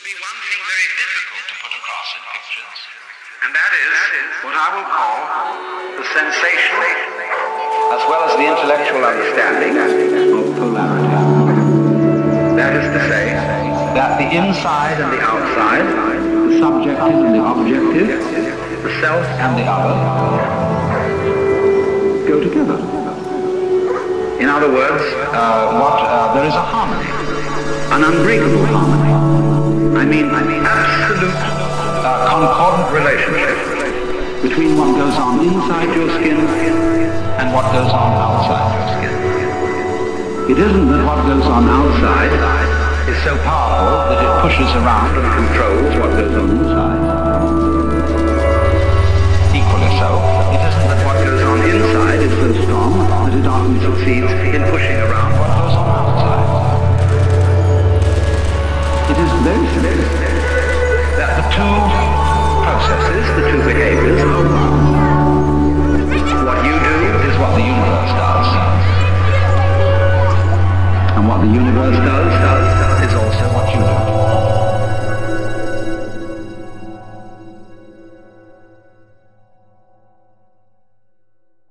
be one thing very difficult to put across in pictures, and that is what I will call the sensation, as well as the intellectual understanding of polarity. That is to say, that the inside and the outside, the subjective and the objective, the self and the other, go together. In other words, there is a harmony, an unbreakable harmony. I mean absolute concordant relationship between what goes on inside your skin and what goes on outside your skin. It isn't that what goes on outside is so powerful that it pushes around and controls what goes on inside. Equally so, it isn't that what goes on inside is so strong that it often succeeds in pushing around what goes on outside. It is very simple that the two processes, the two behaviors are one. What you do is what the universe does. And what the universe does